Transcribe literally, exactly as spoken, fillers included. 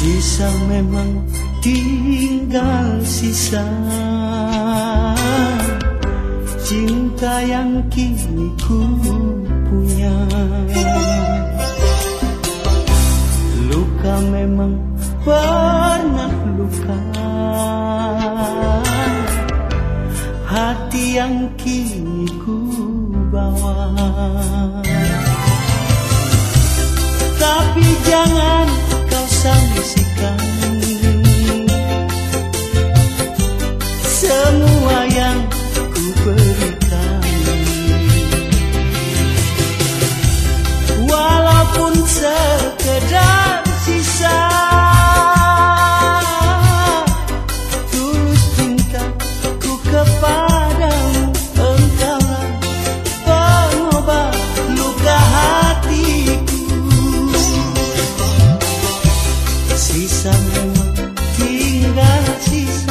Sisa memang tinggal sisa cinta yang kini ku punya. Luka memang pernah luka, hati yang kini ku bawa. Tapi jangan kau sangsikan semua yang ku berikan, walaupun sekedar sisa tulus cintaku kepadamu. Engkaulah pengobat luka hatiku. Sisa memang tinggal sisa